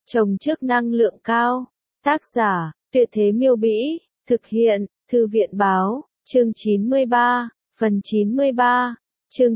Trồng trước năng lượng cao. Tác giả, Tuyệt Thế Miêu Bĩ. Thực hiện, Thư viện Báo. Chương 93. Phần 93. Chương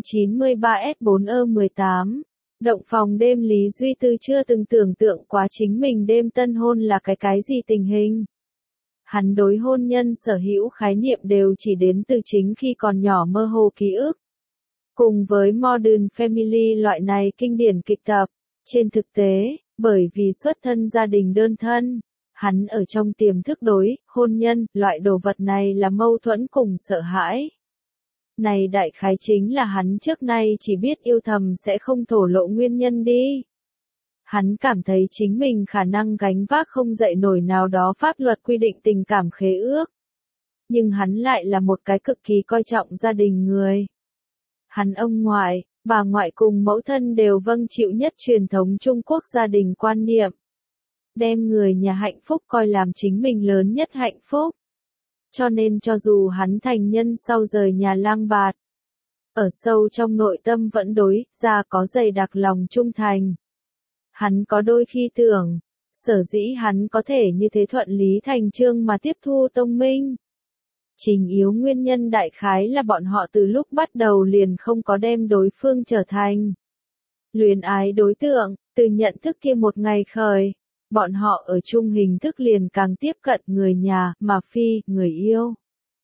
93S4E18. Động phòng đêm. Lý Duy Tư chưa từng tưởng tượng quá chính mình đêm tân hôn là cái gì tình hình. Hắn đối hôn nhân sở hữu khái niệm đều chỉ đến từ chính khi còn nhỏ mơ hồ ký ức. Cùng với Modern Family loại này kinh điển kịch tập, trên thực tế, bởi vì xuất thân gia đình đơn thân, hắn ở trong tiềm thức đối hôn nhân, loại đồ vật này là mâu thuẫn cùng sợ hãi. Này đại khái chính là hắn trước nay chỉ biết yêu thầm sẽ không thổ lộ nguyên nhân đi. Hắn cảm thấy chính mình khả năng gánh vác không dậy nổi nào đó pháp luật quy định tình cảm khế ước. Nhưng hắn lại là một cái cực kỳ coi trọng gia đình người. Hắn ông ngoại, bà ngoại cùng mẫu thân đều vâng chịu nhất truyền thống Trung Quốc gia đình quan niệm. Đem người nhà hạnh phúc coi làm chính mình lớn nhất hạnh phúc. Cho nên cho dù hắn thành nhân sau rời nhà lang bạt, ở sâu trong nội tâm vẫn đối ra có dày đặc lòng trung thành. Hắn có đôi khi tưởng, sở dĩ hắn có thể như thế thuận lý thành chương mà tiếp thu tông minh. Trình yếu nguyên nhân đại khái là bọn họ từ lúc bắt đầu liền không có đem đối phương trở thành luyến ái đối tượng, từ nhận thức kia một ngày khởi, bọn họ ở chung hình thức liền càng tiếp cận người nhà, mà phi, người yêu.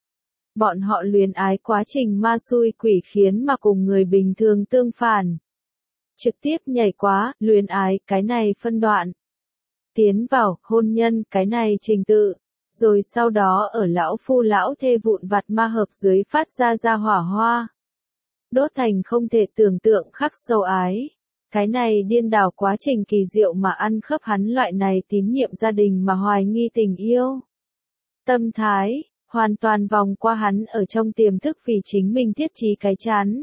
Bọn họ luyến ái quá trình ma xui quỷ khiến mà cùng người bình thường tương phản. Trực tiếp nhảy quá, luyến ái, cái này phân đoạn. Tiến vào, hôn nhân, cái này trình tự. Rồi sau đó ở lão phu lão thê vụn vặt ma hợp dưới phát ra hỏa hoa. Đốt thành không thể tưởng tượng khắc sâu ái. Cái này điên đảo quá trình kỳ diệu mà ăn khớp hắn loại này tín nhiệm gia đình mà hoài nghi tình yêu. Tâm thái, hoàn toàn vòng qua hắn ở trong tiềm thức vì chính mình thiết trí cái chán.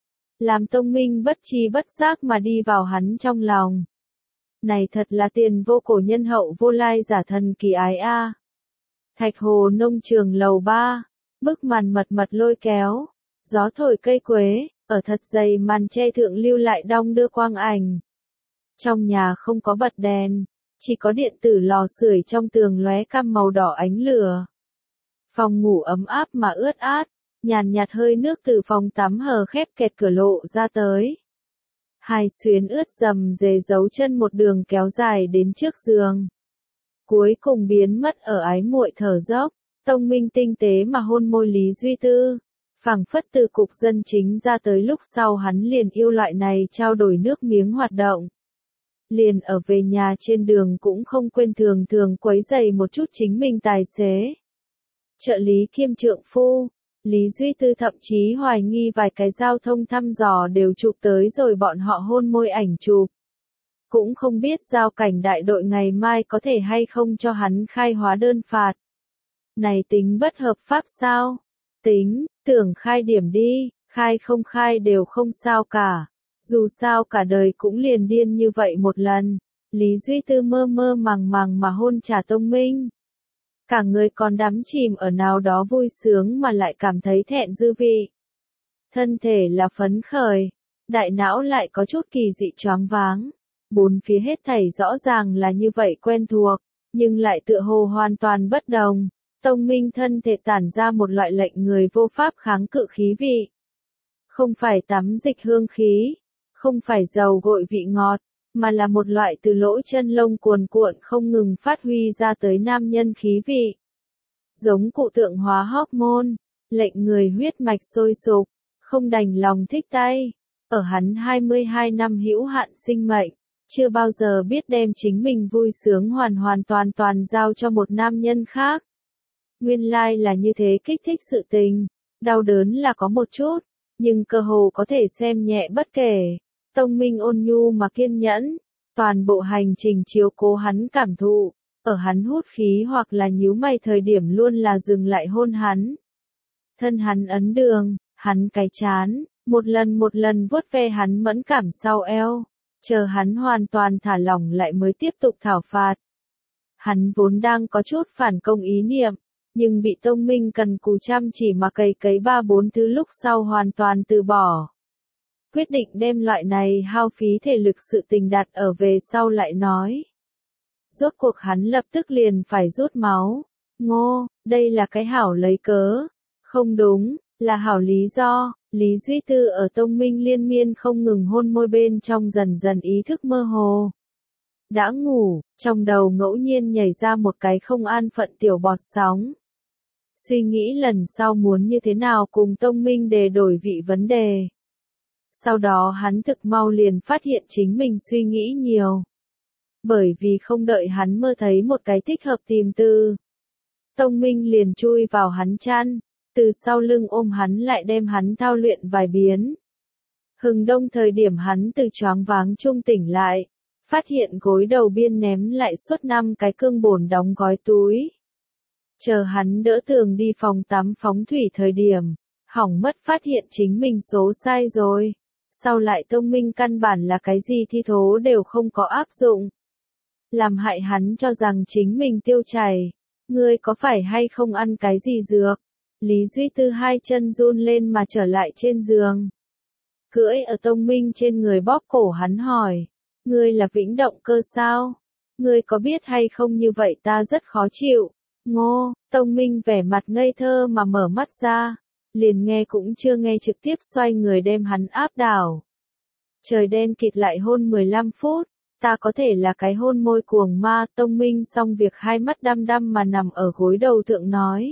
Làm tông minh bất tri bất giác mà đi vào hắn trong lòng. Này thật là tiền vô cổ nhân hậu vô lai giả thần kỳ ái a. Thạch Hồ nông trường lầu 3, bức màn mật mật lôi kéo, gió thổi cây quế, ở thật dày màn che thượng lưu lại đong đưa quang ảnh. Trong nhà không có bật đèn, chỉ có điện tử lò sưởi trong tường lóe cam màu đỏ ánh lửa. Phòng ngủ ấm áp mà ướt át, nhàn nhạt hơi nước từ phòng tắm hờ khép kẹt cửa lộ ra tới. Hai xuyến ướt dầm dề dấu chân một đường kéo dài đến trước giường. Cuối cùng biến mất ở ái muội thở dốc, tông minh tinh tế mà hôn môi Lý Duy Tư. Phảng phất từ cục dân chính ra tới lúc sau hắn liền yêu loại này trao đổi nước miếng hoạt động. Liền ở về nhà trên đường cũng không quên thường quấy giày một chút chính mình tài xế. Trợ lý kiêm trượng phu, Lý Duy Tư thậm chí hoài nghi vài cái giao thông thăm dò đều chụp tới rồi bọn họ hôn môi ảnh chụp. Cũng không biết giao cảnh đại đội ngày mai có thể hay không cho hắn khai hóa đơn phạt. Này tính bất hợp pháp sao? Tính, tưởng khai điểm đi, khai không khai đều không sao cả. Dù sao cả đời cũng liền điên như vậy một lần. Lý Duy Tư mơ màng mà hôn trả tông minh. Cả người còn đắm chìm ở nào đó vui sướng mà lại cảm thấy thẹn dư vị. Thân thể là phấn khởi, đại não lại có chút kỳ dị choáng váng. Bốn phía hết thảy rõ ràng là như vậy quen thuộc, nhưng lại tựa hồ hoàn toàn bất đồng. Tông minh thân thể tản ra một loại lệnh người vô pháp kháng cự khí vị. Không phải tắm dịch hương khí, không phải dầu gội vị ngọt, mà là một loại từ lỗ chân lông cuồn cuộn không ngừng phát huy ra tới nam nhân khí vị. Giống cụ tượng hóa hormone, lệnh người huyết mạch sôi sục, không đành lòng thích tay. Ở hắn 22 năm hữu hạn sinh mệnh, chưa bao giờ biết đem chính mình vui sướng hoàn toàn giao cho một nam nhân khác. Nguyên lai là như thế kích thích sự tình, đau đớn là có một chút, nhưng cơ hồ có thể xem nhẹ bất kể. Tông minh ôn nhu mà kiên nhẫn, toàn bộ hành trình chiếu cố hắn cảm thụ, ở hắn hút khí hoặc là nhíu mày thời điểm luôn là dừng lại hôn hắn. Thân hắn ấn đường, hắn cái chán, một lần vuốt ve hắn mẫn cảm sau eo, chờ hắn hoàn toàn thả lỏng lại mới tiếp tục thảo phạt. Hắn vốn đang có chút phản công ý niệm, nhưng bị tông minh cần cù chăm chỉ mà cày cấy 3-4 thứ lúc sau hoàn toàn từ bỏ. Quyết định đem loại này hao phí thể lực sự tình đặt ở về sau lại nói. Rốt cuộc hắn lập tức liền phải rút máu. Ngô, đây là cái hảo lấy cớ. Không đúng, là hảo lý do. Lý Duy Tư ở Tông Minh liên miên không ngừng hôn môi bên trong dần dần ý thức mơ hồ. Đã ngủ, trong đầu ngẫu nhiên nhảy ra một cái không an phận tiểu bọt sóng. Suy nghĩ lần sau muốn như thế nào cùng Tông Minh để đổi vị vấn đề. Sau đó hắn thực mau liền phát hiện chính mình suy nghĩ nhiều. Bởi vì không đợi hắn mơ thấy một cái thích hợp tìm từ. Tông Minh liền chui vào hắn chăn, từ sau lưng ôm hắn lại đem hắn thao luyện vài biến. Hừng đông thời điểm hắn từ choáng váng trung tỉnh lại, phát hiện gối đầu biên ném lại suốt 5 cái cương bồn đóng gói túi. Chờ hắn đỡ tường đi phòng tắm phóng thủy thời điểm, hỏng mất phát hiện chính mình số sai rồi. Sau lại Tông Minh căn bản là cái gì thi thố đều không có áp dụng. Làm hại hắn cho rằng chính mình tiêu chảy. Ngươi có phải hay không ăn cái gì dược? Lý Duy Tư hai chân run lên mà trở lại trên giường. Cưỡi ở Tông Minh trên người bóp cổ hắn hỏi. Ngươi là Vĩnh Động Cơ sao? Ngươi có biết hay không như vậy ta rất khó chịu. Ngô, Tông Minh vẻ mặt ngây thơ mà mở mắt ra. Liền nghe cũng chưa nghe trực tiếp xoay người đem hắn áp đảo. Trời đen kịt lại hôn 15 phút. Ta có thể là cái hôn môi cuồng ma. Tông Minh xong việc hai mắt đăm đăm mà nằm ở gối đầu thượng nói.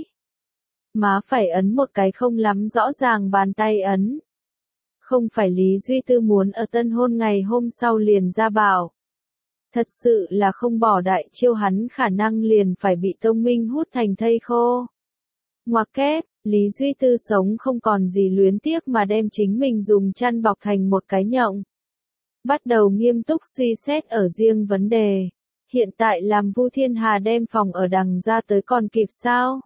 Má phải ấn một cái không lắm rõ ràng bàn tay ấn. Không phải Lý Duy Tư muốn ở tân hôn ngày hôm sau liền ra bảo. Thật sự là không bỏ đại chiêu hắn khả năng liền phải bị Tông Minh hút thành thây khô. Ngoặc kép, Lý Duy Tư sống không còn gì luyến tiếc mà đem chính mình dùng chăn bọc thành một cái nhộng. Bắt đầu nghiêm túc suy xét ở riêng vấn đề. Hiện tại làm Vu Thiên Hà đem phòng ở đằng ra tới còn kịp sao?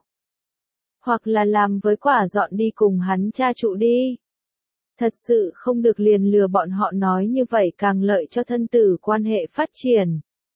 Hoặc là làm với quả dọn đi cùng hắn cha trụ đi. Thật sự không được liền lừa bọn họ nói như vậy càng lợi cho thân tử quan hệ phát triển.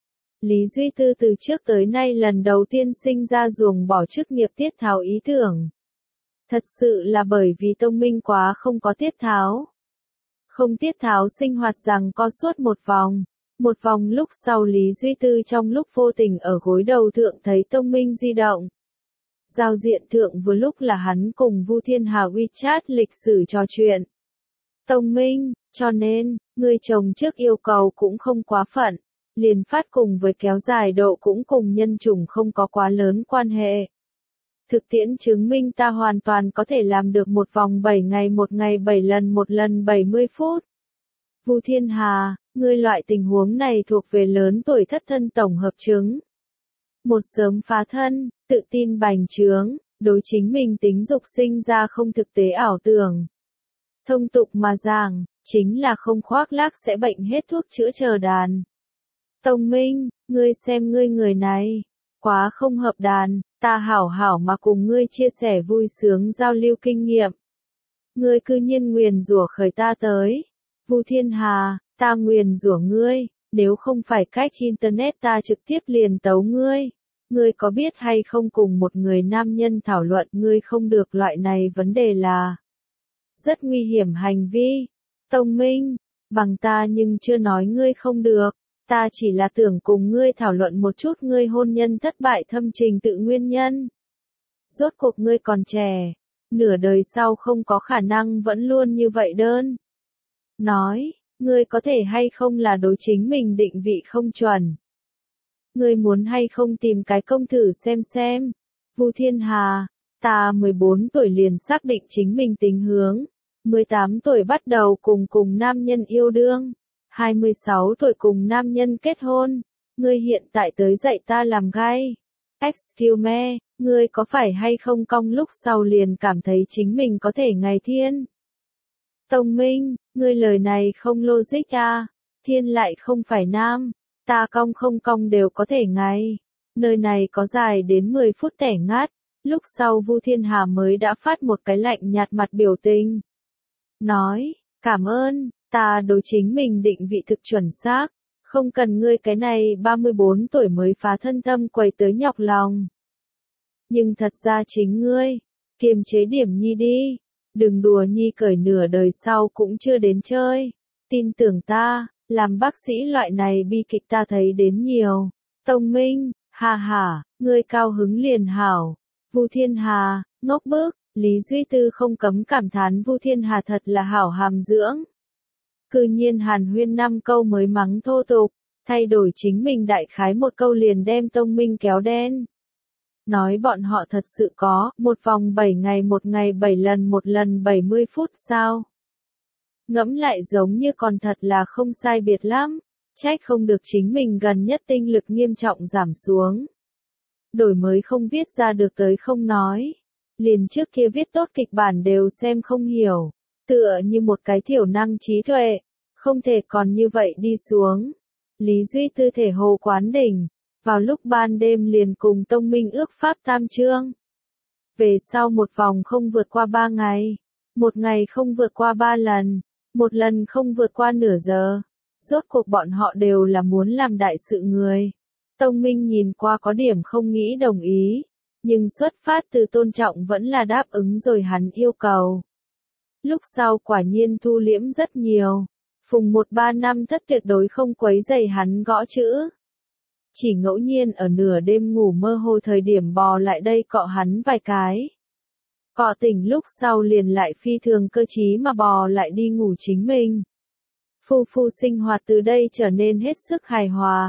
Lý Duy Tư từ trước tới nay lần đầu tiên sinh ra ruồng bỏ chức nghiệp tiết tháo ý tưởng. Thật sự là bởi vì Tông Minh quá không có tiết tháo. Không tiết tháo sinh hoạt rằng co suốt một vòng. Một vòng lúc sau Lý Duy Tư trong lúc vô tình ở gối đầu thượng thấy Tông Minh di động. Giao diện thượng vừa lúc là hắn cùng Vu Thiên Hà WeChat lịch sử trò chuyện. Tông Minh, cho nên, người chồng trước yêu cầu cũng không quá phận, liền phát cùng với kéo dài độ cũng cùng nhân chủng không có quá lớn quan hệ. Thực tiễn chứng minh ta hoàn toàn có thể làm được một vòng 7 ngày 7 lần một lần 70 phút. Vu Thiên Hà, ngươi loại tình huống này thuộc về lớn tuổi thất thân tổng hợp chứng. Một sớm phá thân, tự tin bành trướng, đối chính mình tính dục sinh ra không thực tế ảo tưởng. Thông tục mà giảng, chính là không khoác lác sẽ bệnh hết thuốc chữa chờ đàn. Tông Minh, ngươi xem ngươi người này, quá không hợp đàn, ta hảo hảo mà cùng ngươi chia sẻ vui sướng giao lưu kinh nghiệm. Ngươi cư nhiên nguyền rủa khởi ta tới. Vu Thiên Hà, ta nguyền rủa ngươi, nếu không phải cách internet ta trực tiếp liền tấu ngươi. Ngươi có biết hay không cùng một người nam nhân thảo luận ngươi không được loại này vấn đề là rất nguy hiểm hành vi. Tông Minh, bằng ta nhưng chưa nói ngươi không được, ta chỉ là tưởng cùng ngươi thảo luận một chút ngươi hôn nhân thất bại thâm trình tự nguyên nhân. Rốt cuộc ngươi còn trẻ, nửa đời sau không có khả năng vẫn luôn như vậy đơn. Nói, ngươi có thể hay không là đối chính mình định vị không chuẩn. Ngươi muốn hay không tìm cái công thử xem. Vu Thiên Hà, ta 14 tuổi liền xác định chính mình tính hướng. 18 tuổi bắt đầu cùng nam nhân yêu đương. 26 tuổi cùng nam nhân kết hôn. Ngươi hiện tại tới dạy ta làm gay. Excuse me, ngươi có phải hay không cong lúc sau liền cảm thấy chính mình có thể ngày thiên. Tông Minh, ngươi lời này không logic à. Thiên lại không phải nam. Ta cong không cong đều có thể ngày. Nơi này có dài đến 10 phút tẻ ngát. Lúc sau Vu Thiên Hà mới đã phát một cái lạnh nhạt mặt biểu tình. Nói, cảm ơn, ta đối chính mình định vị thực chuẩn xác. Không cần ngươi cái này 34 tuổi mới phá thân tâm quầy tới nhọc lòng. Nhưng thật ra chính ngươi, kiềm chế điểm nhi đi. Đừng đùa nhi cởi nửa đời sau cũng chưa đến chơi. Tin tưởng ta, làm bác sĩ loại này bi kịch ta thấy đến nhiều. Tông Minh, hà, ngươi cao hứng liền hảo. Vu Thiên Hà, ngốc bức, Lý Duy Tư không cấm cảm thán Vu Thiên Hà thật là hảo hàm dưỡng. Cư nhiên hàn huyên 5 câu mới mắng thô tục, thay đổi chính mình đại khái một câu liền đem Tông Minh kéo đen. Nói bọn họ thật sự có, một vòng 7 ngày một ngày 7 lần 70 phút sao? Ngẫm lại giống như còn thật là không sai biệt lắm, trách không được chính mình gần nhất tinh lực nghiêm trọng giảm xuống. Đổi mới không viết ra được tới không nói. Liền trước kia viết tốt kịch bản đều xem không hiểu, tựa như một cái thiểu năng trí tuệ, không thể còn như vậy đi xuống. Lý Duy Tư thể hồ quán đỉnh, vào lúc ban đêm liền cùng Tông Minh ước pháp tam chương. Về sau một vòng không vượt qua 3 ngày, một ngày không vượt qua 3 lần, một lần không vượt qua nửa giờ. Rốt cuộc bọn họ đều là muốn làm đại sự người. Tông Minh nhìn qua có điểm không nghĩ đồng ý, nhưng xuất phát từ tôn trọng vẫn là đáp ứng rồi hắn yêu cầu. Lúc sau quả nhiên thu liễm rất nhiều. Phùng 13 năm thất tuyệt đối không quấy rầy hắn gõ chữ. Chỉ ngẫu nhiên ở nửa đêm ngủ mơ hồ thời điểm bò lại đây cọ hắn vài cái. Cọ tỉnh lúc sau liền lại phi thường cơ trí mà bò lại đi ngủ chính mình. Phu sinh hoạt từ đây trở nên hết sức hài hòa.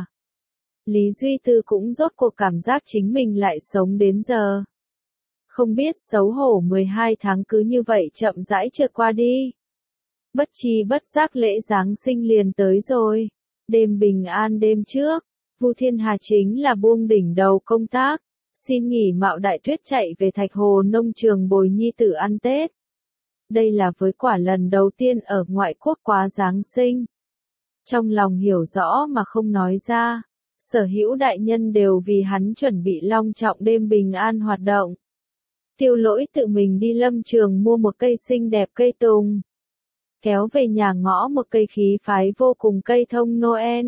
Lý Duy Tư cũng rốt cuộc cảm giác chính mình lại sống đến giờ. Không biết xấu hổ 12 tháng cứ như vậy chậm rãi trượt qua đi. Bất chi bất giác lễ Giáng sinh liền tới rồi. Đêm bình an đêm trước, Vu Thiên Hà chính là buông đỉnh đầu công tác, xin nghỉ mạo đại tuyết chạy về Thạch Hồ nông trường bồi nhi tử ăn Tết. Đây là với quả lần đầu tiên ở ngoại quốc quá Giáng sinh. Trong lòng hiểu rõ mà không nói ra, sở hữu đại nhân đều vì hắn chuẩn bị long trọng đêm bình an hoạt động. Tiêu Lỗi tự mình đi lâm trường mua một cây xinh đẹp cây tùng. Kéo về nhà ngõ một cây khí phái vô cùng cây thông Noel.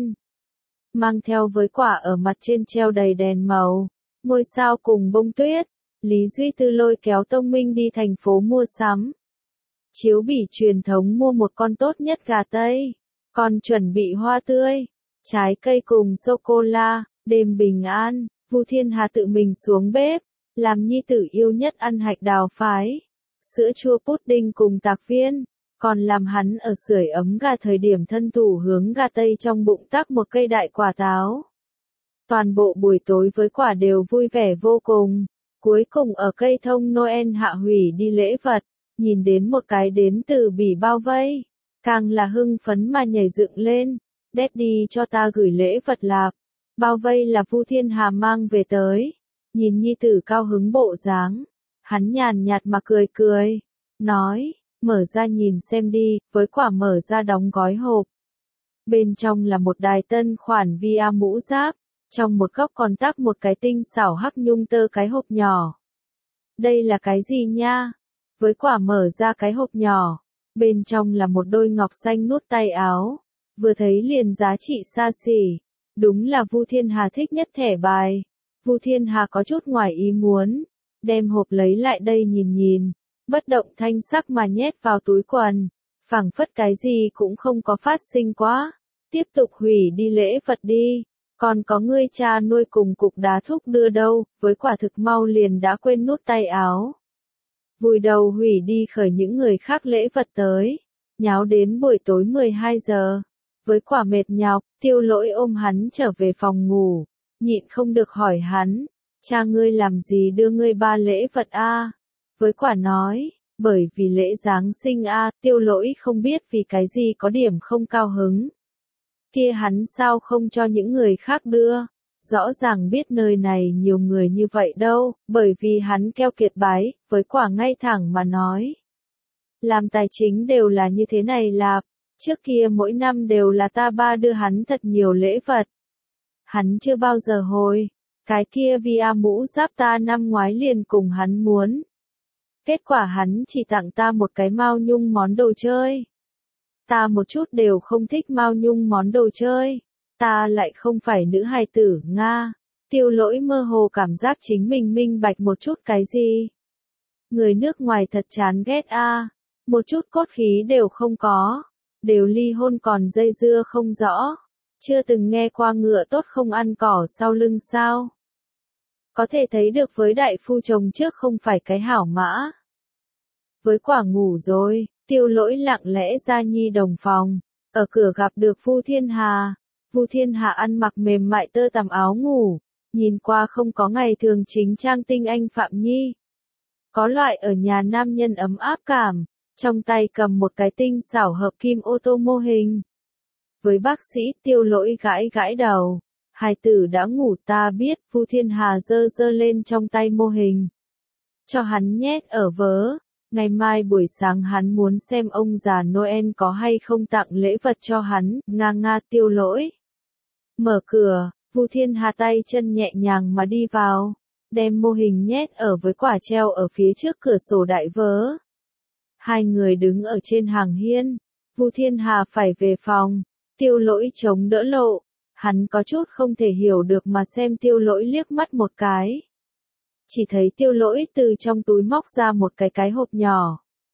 Mang theo với quả ở mặt trên treo đầy đèn màu, ngôi sao cùng bông tuyết. Lý Duy Tư lôi kéo Tông Minh đi thành phố mua sắm. Chiếu bỉ truyền thống mua một con tốt nhất gà Tây, còn chuẩn bị hoa tươi, trái cây cùng sô-cô-la. Đêm bình an, Vu Thiên Hà tự mình xuống bếp, làm nhi tử yêu nhất ăn hạch đào phái, sữa chua pudding cùng tạc viên, còn làm hắn ở sưởi ấm gà thời điểm thân thủ hướng gà Tây trong bụng tắc một cây đại quả táo. Toàn bộ buổi tối với quả đều vui vẻ vô cùng, cuối cùng ở cây thông Noel hạ hủy đi lễ vật, nhìn đến một cái đến từ Bỉ bao vây, càng là hưng phấn mà nhảy dựng lên. Daddy cho ta gửi lễ vật lạp. Bao vây là Vu Thiên Hà mang về tới. Nhìn nhi tử cao hứng bộ dáng, hắn nhàn nhạt mà cười, nói, mở ra nhìn xem đi, với quả mở ra đóng gói hộp. Bên trong là một đài tân khoản VR mũ giáp, trong một góc còn tắc một cái tinh xảo hắc nhung tơ cái hộp nhỏ. Đây là cái gì nha? Với quả mở ra cái hộp nhỏ, bên trong là một đôi ngọc xanh nút tay áo, vừa thấy liền giá trị xa xỉ, đúng là Vu Thiên Hà thích nhất thẻ bài. Vu Thiên Hà có chút ngoài ý muốn, đem hộp lấy lại đây nhìn, bất động thanh sắc mà nhét vào túi quần, phảng phất cái gì cũng không có phát sinh quá, tiếp tục hủy đi lễ vật đi, còn có ngươi cha nuôi cùng cục đá thúc đưa đâu, với quả thực mau liền đã quên nút tay áo. Vùi đầu hủy đi khởi những người khác lễ vật tới, nháo đến buổi tối 12 giờ, với quả mệt nhọc, Tiêu Lỗi ôm hắn trở về phòng ngủ. Nhịn không được hỏi hắn, cha ngươi làm gì đưa ngươi 3 lễ vật a? Với quả nói, bởi vì lễ Giáng sinh a. Tiêu Lỗi không biết vì cái gì có điểm không cao hứng. Kia hắn sao không cho những người khác đưa? Rõ ràng biết nơi này nhiều người như vậy đâu, bởi vì hắn keo kiệt bái, với quả ngay thẳng mà nói. Làm tài chính đều là như thế này lạp, trước kia mỗi năm đều là ta ba đưa hắn thật nhiều lễ vật. Hắn chưa bao giờ hồi, cái kia VR mũ giáp ta năm ngoái liền cùng hắn muốn. Kết quả hắn chỉ tặng ta một cái Mao Nhung món đồ chơi. Ta một chút đều không thích Mao Nhung món đồ chơi, ta lại không phải nữ hài tử, Nga. Tiêu Lỗi mơ hồ cảm giác chính mình minh bạch một chút cái gì. Người nước ngoài thật chán ghét a, một chút cốt khí đều không có, đều ly hôn còn dây dưa không rõ. Chưa từng nghe qua ngựa tốt không ăn cỏ sau lưng sao? Có thể thấy được với đại phu chồng trước không phải cái hảo mã. Với quả ngủ rồi, Tiêu Lỗi lặng lẽ ra nhi đồng phòng, ở cửa gặp được Vu Thiên Hà. Vu Thiên Hà ăn mặc mềm mại tơ tằm áo ngủ, nhìn qua không có ngày thường chính trang tinh anh Phạm Nhi. Có loại ở nhà nam nhân ấm áp cảm, trong tay cầm một cái tinh xảo hợp kim ô tô mô hình. Với bác sĩ Tiêu Lỗi gãi gãi đầu, hài tử đã ngủ ta biết. Vu Thiên Hà giơ giơ lên trong tay mô hình, cho hắn nhét ở vớ. Ngày mai buổi sáng hắn muốn xem ông già Noel có hay không tặng lễ vật cho hắn. Nga Tiêu Lỗi mở cửa, Vu Thiên Hà tay chân nhẹ nhàng mà đi vào, đem mô hình nhét ở với quả treo ở phía trước cửa sổ đại vớ. Hai người đứng ở trên hàng hiên, Vu Thiên Hà phải về phòng, Tiêu Lỗi chống đỡ lộ, hắn có chút không thể hiểu được mà xem Tiêu Lỗi liếc mắt một cái. Chỉ thấy Tiêu Lỗi từ trong túi móc ra một cái hộp nhỏ.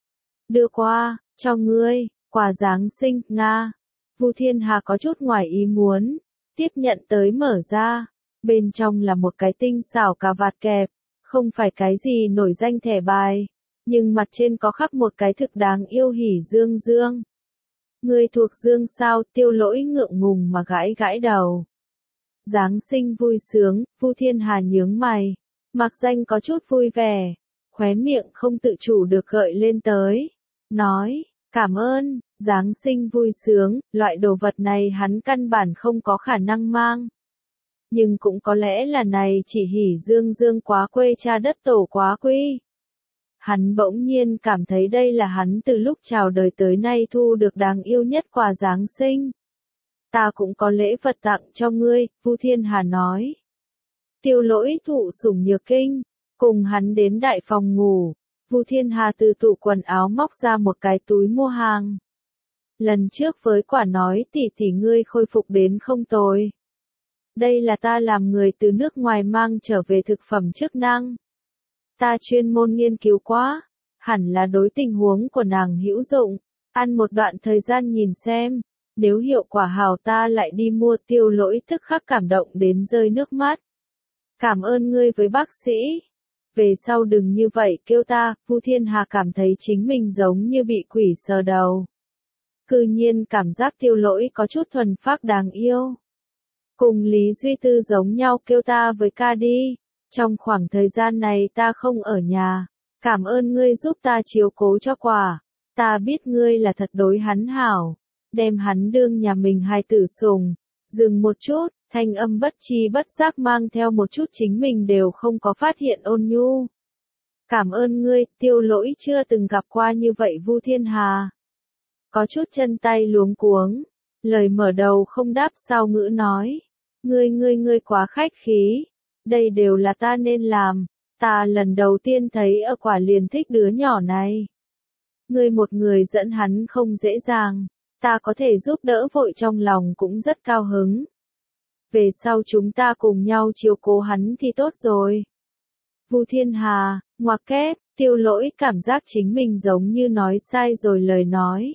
Đưa qua, cho ngươi, quà Giáng sinh. Nga. Vu Thiên Hà có chút ngoài ý muốn, tiếp nhận tới mở ra, bên trong là một cái tinh xảo cà vạt kẹp, không phải cái gì nổi danh thẻ bài, nhưng mặt trên có khắc một cái thực đáng yêu hỉ dương dương. Ngươi thuộc dương sao? Tiêu Lỗi ngượng ngùng mà gãi gãi đầu. Giáng sinh vui sướng. Vu Thiên Hà nhướng mày, mặc danh có chút vui vẻ, khóe miệng không tự chủ được gợi lên tới, nói, cảm ơn. Giáng sinh vui sướng, loại đồ vật này hắn căn bản không có khả năng mang. Nhưng cũng có lẽ là này chỉ hỉ dương dương quá quê cha đất tổ quá quy. Hắn bỗng nhiên cảm thấy đây là hắn từ lúc chào đời tới nay thu được đáng yêu nhất quà Giáng sinh. Ta cũng có lễ vật tặng cho ngươi, Vu Thiên Hà nói. Tiêu Lỗi thụ sủng nhược kinh, cùng hắn đến đại phòng ngủ. Vu Thiên Hà từ tủ quần áo móc ra một cái túi mua hàng. Lần trước với quả nói tỷ ngươi khôi phục đến không tồi. Đây là ta làm người từ nước ngoài mang trở về thực phẩm chức năng. Ta chuyên môn nghiên cứu quá, hẳn là đối tình huống của nàng hữu dụng, ăn một đoạn thời gian nhìn xem, nếu hiệu quả hảo ta lại đi mua. Tiêu Lỗi tức khắc cảm động đến rơi nước mắt. Cảm ơn ngươi với bác sĩ. Về sau đừng như vậy kêu ta. Vu Thiên Hà cảm thấy chính mình giống như bị quỷ sờ đầu. Cư nhiên cảm giác Tiêu Lỗi có chút thuần phác đáng yêu. Cùng Lý Duy Tư giống nhau, kêu ta với ca đi. Trong khoảng thời gian này ta không ở nhà, cảm ơn ngươi giúp ta chiếu cố cho quả. Ta biết ngươi là thật đối hắn hảo, đem hắn đương nhà mình hài tử sủng. Dừng một chút, thanh âm bất tri bất giác mang theo một chút chính mình đều không có phát hiện ôn nhu. Cảm ơn ngươi. Tiêu Lỗi chưa từng gặp qua như vậy Vu Thiên Hà. Có chút chân tay luống cuống, lời mở đầu không đáp sau ngữ nói. Ngươi quá khách khí, đây đều là ta nên làm, ta lần đầu tiên thấy ở quả liền thích đứa nhỏ này. Ngươi một người dẫn hắn không dễ dàng, ta có thể giúp đỡ vội trong lòng cũng rất cao hứng. Về sau chúng ta cùng nhau chiếu cố hắn thì tốt rồi. Vu Thiên Hà, ngoặc kép. Tiêu Lỗi cảm giác chính mình giống như nói sai rồi lời nói.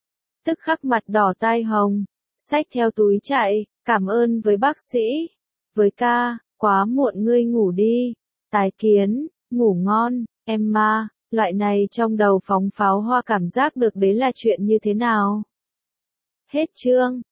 Tức khắc mặt đỏ tai hồng, xách theo túi chạy, cảm ơn với bác sĩ. Với ca, quá muộn ngươi ngủ đi. Tái kiến, ngủ ngon, Emma. Loại này trong đầu phóng pháo hoa cảm giác được đấy là chuyện như thế nào? Hết chương.